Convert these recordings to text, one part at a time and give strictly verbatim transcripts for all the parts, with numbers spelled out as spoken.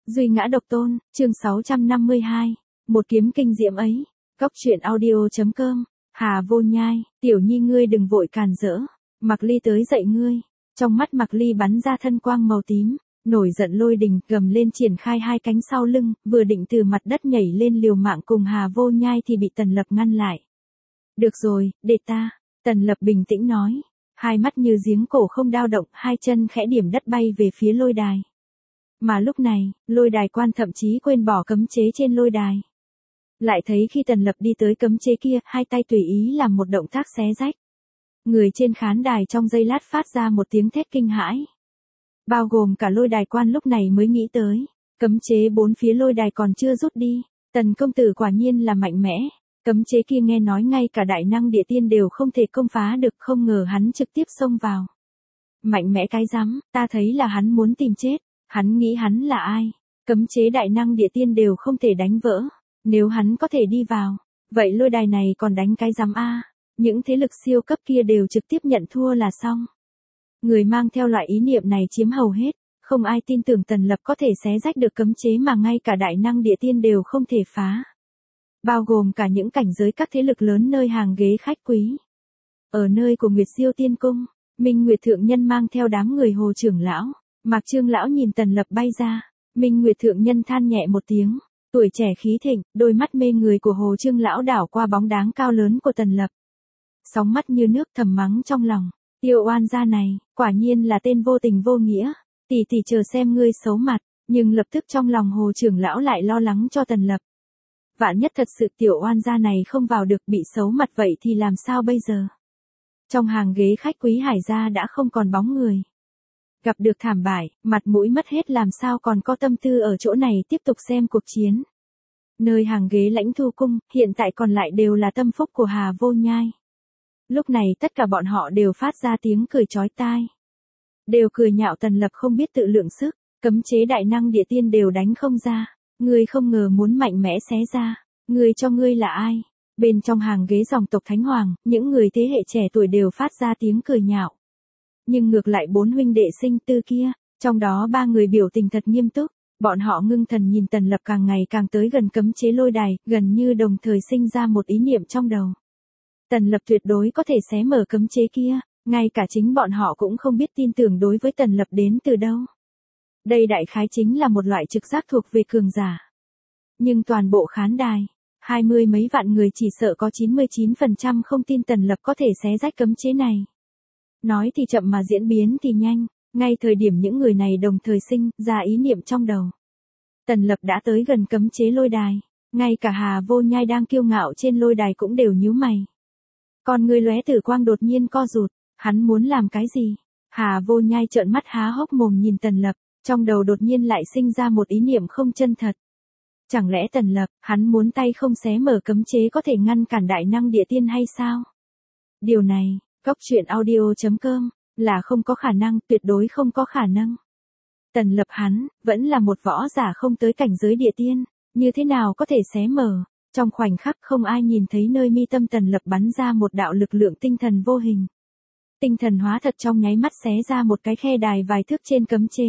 Duy ngã độc tôn, chương sáu trăm năm mươi hai. Một kiếm kinh diễm ấy. Góc truyện audio.com. Hà Vô Nhai, tiểu nhi ngươi đừng vội càn rỡ. Mạc Ly tới dậy ngươi. Trong mắt Mạc Ly bắn ra thân quang màu tím, nổi giận lôi đình, gầm lên triển khai hai cánh sau lưng, vừa định từ mặt đất nhảy lên liều mạng cùng Hà Vô Nhai thì bị Tần Lập ngăn lại. Được rồi, để ta. Tần Lập bình tĩnh nói. Hai mắt như giếng cổ không dao động, hai chân khẽ điểm đất bay về phía lôi đài. Mà lúc này, lôi đài quan thậm chí quên bỏ cấm chế trên lôi đài. Lại thấy khi Tần Lập đi tới cấm chế kia, hai tay tùy ý làm một động tác xé rách. Người trên khán đài trong giây lát phát ra một tiếng thét kinh hãi. Bao gồm cả lôi đài quan lúc này mới nghĩ tới, cấm chế bốn phía lôi đài còn chưa rút đi. Tần công tử quả nhiên là mạnh mẽ. Cấm chế kia nghe nói ngay cả đại năng địa tiên đều không thể công phá được, không ngờ hắn trực tiếp xông vào. Mạnh mẽ cái rắm, ta thấy là hắn muốn tìm chết. Hắn nghĩ hắn là ai? Cấm chế đại năng địa tiên đều không thể đánh vỡ. Nếu hắn có thể đi vào, vậy lôi đài này còn đánh cái rắm a? Những thế lực siêu cấp kia đều trực tiếp nhận thua là xong. Người mang theo loại ý niệm này chiếm hầu hết, không ai tin tưởng Tần Lập có thể xé rách được cấm chế mà ngay cả đại năng địa tiên đều không thể phá. Bao gồm cả những cảnh giới các thế lực lớn nơi hàng ghế khách quý. Ở nơi của Nguyệt Siêu Tiên Cung, Minh Nguyệt Thượng Nhân mang theo đám người Hồ trưởng lão. Mạc Trương lão nhìn Tần Lập bay ra, Minh Nguyệt Thượng Nhân than nhẹ một tiếng, tuổi trẻ khí thịnh, đôi mắt mê người của Hồ Trương lão đảo qua bóng dáng cao lớn của Tần Lập. Sóng mắt như nước thầm mắng trong lòng, tiêu oan gia này, quả nhiên là tên vô tình vô nghĩa, tỷ tỷ chờ xem ngươi xấu mặt, nhưng lập tức trong lòng Hồ trưởng lão lại lo lắng cho Tần Lập. Vạn nhất thật sự tiểu oan gia này không vào được bị xấu mặt vậy thì làm sao bây giờ? Trong hàng ghế khách quý Hải gia đã không còn bóng người. Gặp được thảm bại, mặt mũi mất hết làm sao còn có tâm tư ở chỗ này tiếp tục xem cuộc chiến. Nơi hàng ghế Lãnh Thu Cung, hiện tại còn lại đều là tâm phúc của Hà Vô Nhai. Lúc này tất cả bọn họ đều phát ra tiếng cười chói tai. Đều cười nhạo Tần Lập không biết tự lượng sức, cấm chế đại năng địa tiên đều đánh không ra. Ngươi không ngờ muốn mạnh mẽ xé ra, ngươi cho ngươi là ai? Bên trong hàng ghế dòng tộc Thánh Hoàng, những người thế hệ trẻ tuổi đều phát ra tiếng cười nhạo. Nhưng ngược lại bốn huynh đệ sinh tư kia, trong đó ba người biểu tình thật nghiêm túc, bọn họ ngưng thần nhìn Tần Lập càng ngày càng tới gần cấm chế lôi đài, gần như đồng thời sinh ra một ý niệm trong đầu. Tần Lập tuyệt đối có thể xé mở cấm chế kia, ngay cả chính bọn họ cũng không biết tin tưởng đối với Tần Lập đến từ đâu. Đây đại khái chính là một loại trực giác thuộc về cường giả. Nhưng toàn bộ khán đài, hai mươi mấy vạn người chỉ sợ có chín mươi chín phần trăm không tin Tần Lập có thể xé rách cấm chế này. Nói thì chậm mà diễn biến thì nhanh, ngay thời điểm những người này đồng thời sinh ra ý niệm trong đầu. Tần Lập đã tới gần cấm chế lôi đài, ngay cả Hà Vô Nhai đang kiêu ngạo trên lôi đài cũng đều nhíu mày. Con người lóe tử quang đột nhiên co rụt, hắn muốn làm cái gì? Hà Vô Nhai trợn mắt há hốc mồm nhìn Tần Lập, trong đầu đột nhiên lại sinh ra một ý niệm không chân thật. Chẳng lẽ Tần Lập, hắn muốn tay không xé mở cấm chế có thể ngăn cản đại năng địa tiên hay sao? Điều này, góc truyện audio.com, là không có khả năng, tuyệt đối không có khả năng. Tần Lập hắn, vẫn là một võ giả không tới cảnh giới địa tiên, như thế nào có thể xé mở? Trong khoảnh khắc không ai nhìn thấy nơi mi tâm Tần Lập bắn ra một đạo lực lượng tinh thần vô hình. Tinh thần hóa thật trong nháy mắt xé ra một cái khe đài vài thước trên cấm chế.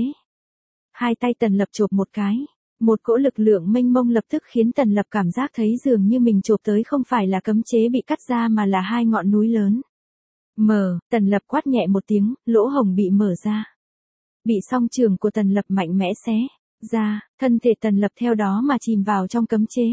Hai tay Tần Lập chộp một cái, một cỗ lực lượng mênh mông lập tức khiến Tần Lập cảm giác thấy dường như mình chộp tới không phải là cấm chế bị cắt ra mà là hai ngọn núi lớn. Mở, Tần Lập quát nhẹ một tiếng, lỗ hổng bị mở ra. Bị song trường của Tần Lập mạnh mẽ xé ra, thân thể Tần Lập theo đó mà chìm vào trong cấm chế.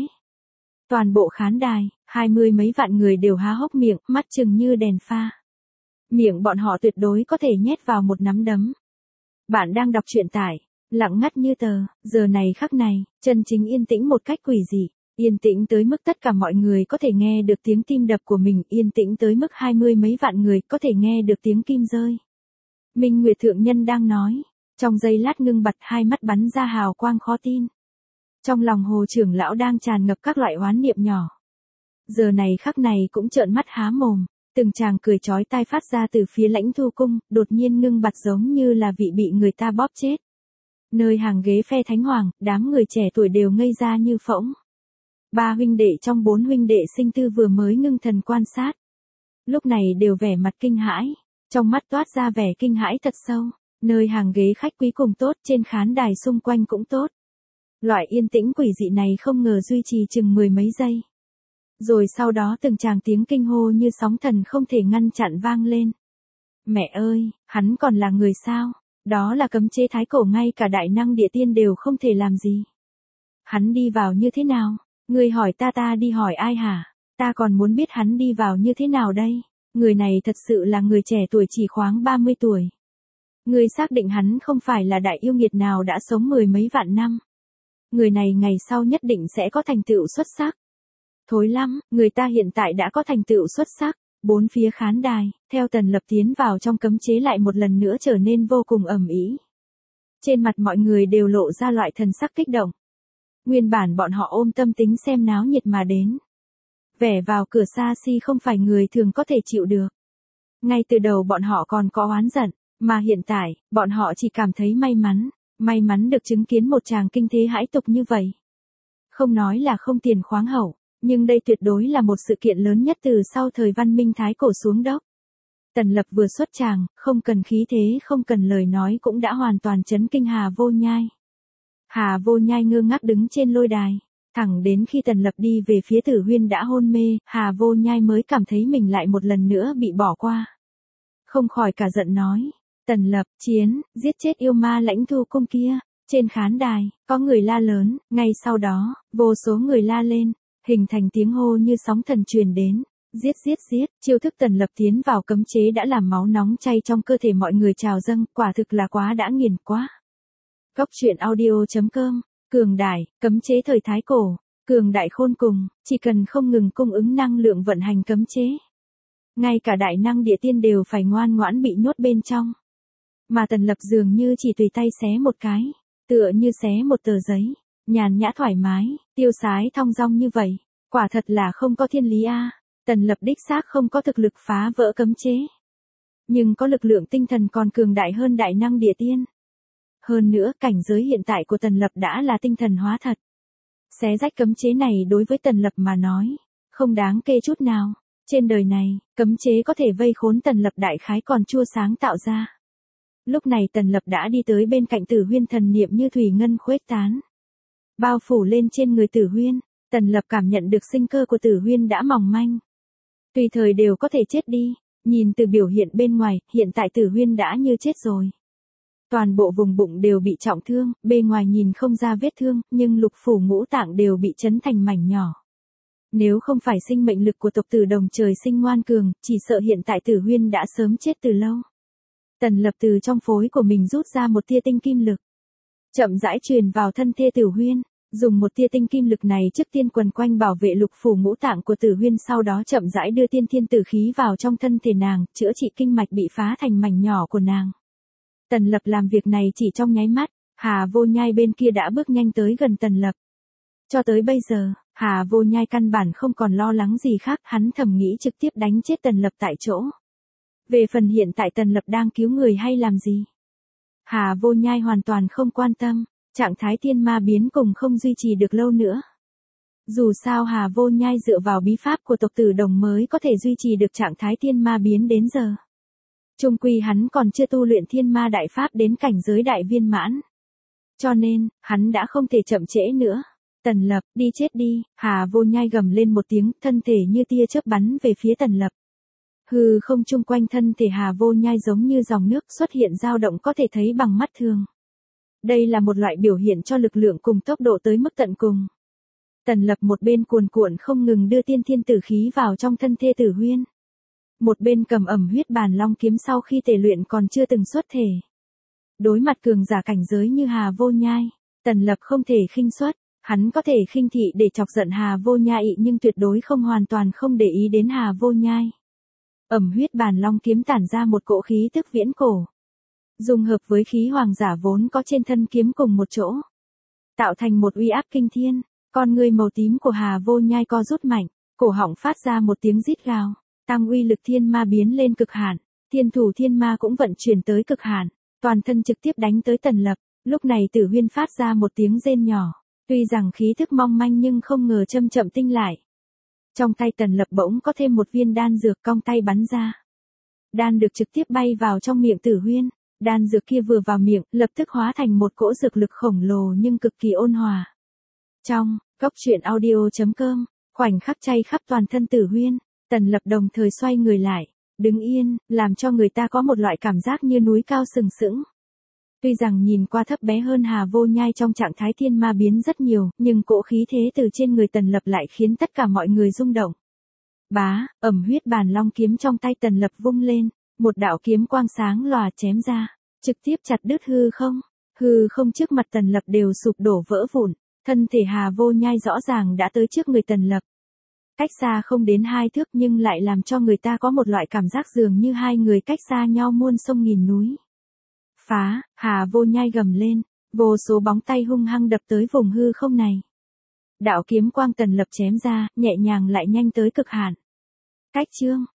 Toàn bộ khán đài, hai mươi mấy vạn người đều há hốc miệng, mắt trừng như đèn pha. Miệng bọn họ tuyệt đối có thể nhét vào một nắm đấm. Bạn đang đọc truyện tải, lặng ngắt như tờ, giờ này khắc này, chân chính yên tĩnh một cách quỷ dị. Yên tĩnh tới mức tất cả mọi người có thể nghe được tiếng tim đập của mình, yên tĩnh tới mức hai mươi mấy vạn người có thể nghe được tiếng kim rơi. Minh Nguyệt Thượng Nhân đang nói, trong giây lát ngưng bặt hai mắt bắn ra hào quang khó tin. Trong lòng Hồ trưởng lão đang tràn ngập các loại oán niệm nhỏ. Giờ này khắc này cũng trợn mắt há mồm, từng tràng cười chói tai phát ra từ phía Lãnh Thu Cung, đột nhiên ngưng bặt giống như là vị bị người ta bóp chết. Nơi hàng ghế phe Thánh Hoàng, đám người trẻ tuổi đều ngây ra như phỗng. Ba huynh đệ trong bốn huynh đệ sinh tư vừa mới ngưng thần quan sát. Lúc này đều vẻ mặt kinh hãi, trong mắt toát ra vẻ kinh hãi thật sâu, nơi hàng ghế khách quý cùng tốt, trên khán đài xung quanh cũng tốt. Loại yên tĩnh quỷ dị này không ngờ duy trì chừng mười mấy giây. Rồi sau đó từng tràng tiếng kinh hô như sóng thần không thể ngăn chặn vang lên. Mẹ ơi, hắn còn là người sao? Đó là cấm chế thái cổ, ngay cả đại năng địa tiên đều không thể làm gì. Hắn đi vào như thế nào? Ngươi hỏi ta, ta đi hỏi ai hả? Ta còn muốn biết hắn đi vào như thế nào đây? Người này thật sự là người trẻ tuổi chỉ khoảng ba mươi tuổi. Ngươi xác định hắn không phải là đại yêu nghiệt nào đã sống mười mấy vạn năm. Người này ngày sau nhất định sẽ có thành tựu xuất sắc. Thối lắm, người ta hiện tại đã có thành tựu xuất sắc. Bốn phía khán đài, theo Tần Lập tiến vào trong cấm chế lại một lần nữa trở nên vô cùng ầm ĩ. Trên mặt mọi người đều lộ ra loại thần sắc kích động. Nguyên bản bọn họ ôm tâm tính xem náo nhiệt mà đến. Vẻ vào cửa xa xi không phải người thường có thể chịu được. Ngay từ đầu bọn họ còn có oán giận, mà hiện tại, bọn họ chỉ cảm thấy may mắn, may mắn được chứng kiến một tràng kinh thế hãi tục như vậy. Không nói là không tiền khoáng hậu, nhưng đây tuyệt đối là một sự kiện lớn nhất từ sau thời văn minh thái cổ xuống dốc. Tần Lập vừa xuất tràng, không cần khí thế, không cần lời nói cũng đã hoàn toàn chấn kinh Hà Vô Nhai. Hà Vô Nhai ngơ ngác đứng trên lôi đài, thẳng đến khi Tần Lập đi về phía Tử Huyên đã hôn mê, Hà Vô Nhai mới cảm thấy mình lại một lần nữa bị bỏ qua. Không khỏi cả giận nói, Tần Lập, chiến, giết chết yêu ma Lãnh Thu Cung kia. Trên khán đài, có người la lớn, ngay sau đó, vô số người la lên, hình thành tiếng hô như sóng thần truyền đến. Giết giết giết, chiêu thức Tần Lập tiến vào cấm chế đã làm máu nóng chay trong cơ thể mọi người trào dâng, quả thực là quá đã nghiền quá. Góc truyện audio chấm com, cường đại, cấm chế thời thái cổ, cường đại khôn cùng, chỉ cần không ngừng cung ứng năng lượng vận hành cấm chế. Ngay cả đại năng địa tiên đều phải ngoan ngoãn bị nhốt bên trong. Mà Tần Lập dường như chỉ tùy tay xé một cái, tựa như xé một tờ giấy, nhàn nhã thoải mái, tiêu sái thong dong như vậy, quả thật là không có thiên lý a. Tần Lập đích xác không có thực lực phá vỡ cấm chế, nhưng có lực lượng tinh thần còn cường đại hơn đại năng địa tiên. Hơn nữa, cảnh giới hiện tại của Tần Lập đã là tinh thần hóa thật. Xé rách cấm chế này đối với Tần Lập mà nói, không đáng kể chút nào. Trên đời này, cấm chế có thể vây khốn Tần Lập đại khái còn chưa sáng tạo ra. Lúc này Tần Lập đã đi tới bên cạnh Tử Huyên, thần niệm như thủy ngân khuếch tán, bao phủ lên trên người Tử Huyên. Tần Lập cảm nhận được sinh cơ của Tử Huyên đã mỏng manh, tùy thời đều có thể chết đi. Nhìn từ biểu hiện bên ngoài, hiện tại Tử Huyên đã như chết rồi. Toàn bộ vùng bụng đều bị trọng thương, bề ngoài nhìn không ra vết thương, nhưng lục phủ ngũ tạng đều bị chấn thành mảnh nhỏ. Nếu không phải sinh mệnh lực của tộc tử đồng trời sinh ngoan cường, chỉ sợ hiện tại Tử Huyên đã sớm chết từ lâu. Tần Lập từ trong phối của mình rút ra một tia tinh kim lực, chậm rãi truyền vào thân thể Tử Huyên. Dùng một tia tinh kim lực này trước tiên quần quanh bảo vệ lục phủ ngũ tạng của Tử Huyên, sau đó chậm rãi đưa tiên thiên tử khí vào trong thân thể nàng, chữa trị kinh mạch bị phá thành mảnh nhỏ của nàng. Tần Lập làm việc này chỉ trong nháy mắt, Hà Vô Nhai bên kia đã bước nhanh tới gần Tần Lập. Cho tới bây giờ, Hà Vô Nhai căn bản không còn lo lắng gì khác, hắn thầm nghĩ trực tiếp đánh chết Tần Lập tại chỗ. Về phần hiện tại Tần Lập đang cứu người hay làm gì, Hà Vô Nhai hoàn toàn không quan tâm. Trạng thái tiên ma biến cùng không duy trì được lâu nữa. Dù sao Hà Vô Nhai dựa vào bí pháp của tộc tử đồng mới có thể duy trì được trạng thái tiên ma biến đến giờ. Chung quy hắn còn chưa tu luyện thiên ma đại pháp đến cảnh giới đại viên mãn. Cho nên, hắn đã không thể chậm trễ nữa. Tần Lập, đi chết đi. Hà Vô Nhai gầm lên một tiếng, thân thể như tia chớp bắn về phía Tần Lập. Hư không chung quanh thân thể Hà Vô Nhai giống như dòng nước xuất hiện dao động có thể thấy bằng mắt thường. Đây là một loại biểu hiện cho lực lượng cùng tốc độ tới mức tận cùng. Tần Lập một bên cuồn cuộn không ngừng đưa tiên thiên tử khí vào trong thân thể Tử Huyên, một bên cầm ẩm huyết bàn long kiếm sau khi tề luyện còn chưa từng xuất thể. Đối mặt cường giả cảnh giới như Hà Vô Nhai, Tần Lập không thể khinh suất, hắn có thể khinh thị để chọc giận Hà Vô Nhai nhưng tuyệt đối không hoàn toàn không để ý đến Hà Vô Nhai. Ẩm huyết bàn long kiếm tản ra một cỗ khí tức viễn cổ, dung hợp với khí hoàng giả vốn có trên thân kiếm cùng một chỗ, tạo thành một uy áp kinh thiên. Con ngươi màu tím của Hà Vô Nhai co rút mạnh, cổ họng phát ra một tiếng rít gào, tăng uy lực thiên ma biến lên cực hạn, thiên thủ thiên ma cũng vận chuyển tới cực hạn, toàn thân trực tiếp đánh tới Tần Lập. Lúc này Tử Huyên phát ra một tiếng rên nhỏ, tuy rằng khí thức mong manh nhưng không ngờ châm chậm tinh lại. Trong tay Tần Lập bỗng có thêm một viên đan dược, cong tay bắn ra. Đan được trực tiếp bay vào trong miệng Tử Huyên. Đan dược kia vừa vào miệng, lập tức hóa thành một cỗ dược lực khổng lồ nhưng cực kỳ ôn hòa. Trong, Cốc truyện audio.com, khoảnh khắc chay khắp toàn thân Tử Huyên, Tần Lập đồng thời xoay người lại, đứng yên, làm cho người ta có một loại cảm giác như núi cao sừng sững. Tuy rằng nhìn qua thấp bé hơn Hà Vô Nhai trong trạng thái thiên ma biến rất nhiều, nhưng cỗ khí thế từ trên người Tần Lập lại khiến tất cả mọi người rung động. Bá, ẩm huyết bàn long kiếm trong tay Tần Lập vung lên, một đạo kiếm quang sáng lòa chém ra, trực tiếp chặt đứt hư không. Hư không trước mặt Tần Lập đều sụp đổ vỡ vụn, thân thể Hà Vô Nhai rõ ràng đã tới trước người Tần Lập. Cách xa không đến hai thước nhưng lại làm cho người ta có một loại cảm giác dường như hai người cách xa nhau muôn sông nghìn núi. Phá, Hà Vô Nhai gầm lên, vô số bóng tay hung hăng đập tới vùng hư không này. Đạo kiếm quang Tần Lập chém ra, nhẹ nhàng lại nhanh tới cực hạn. Cách chương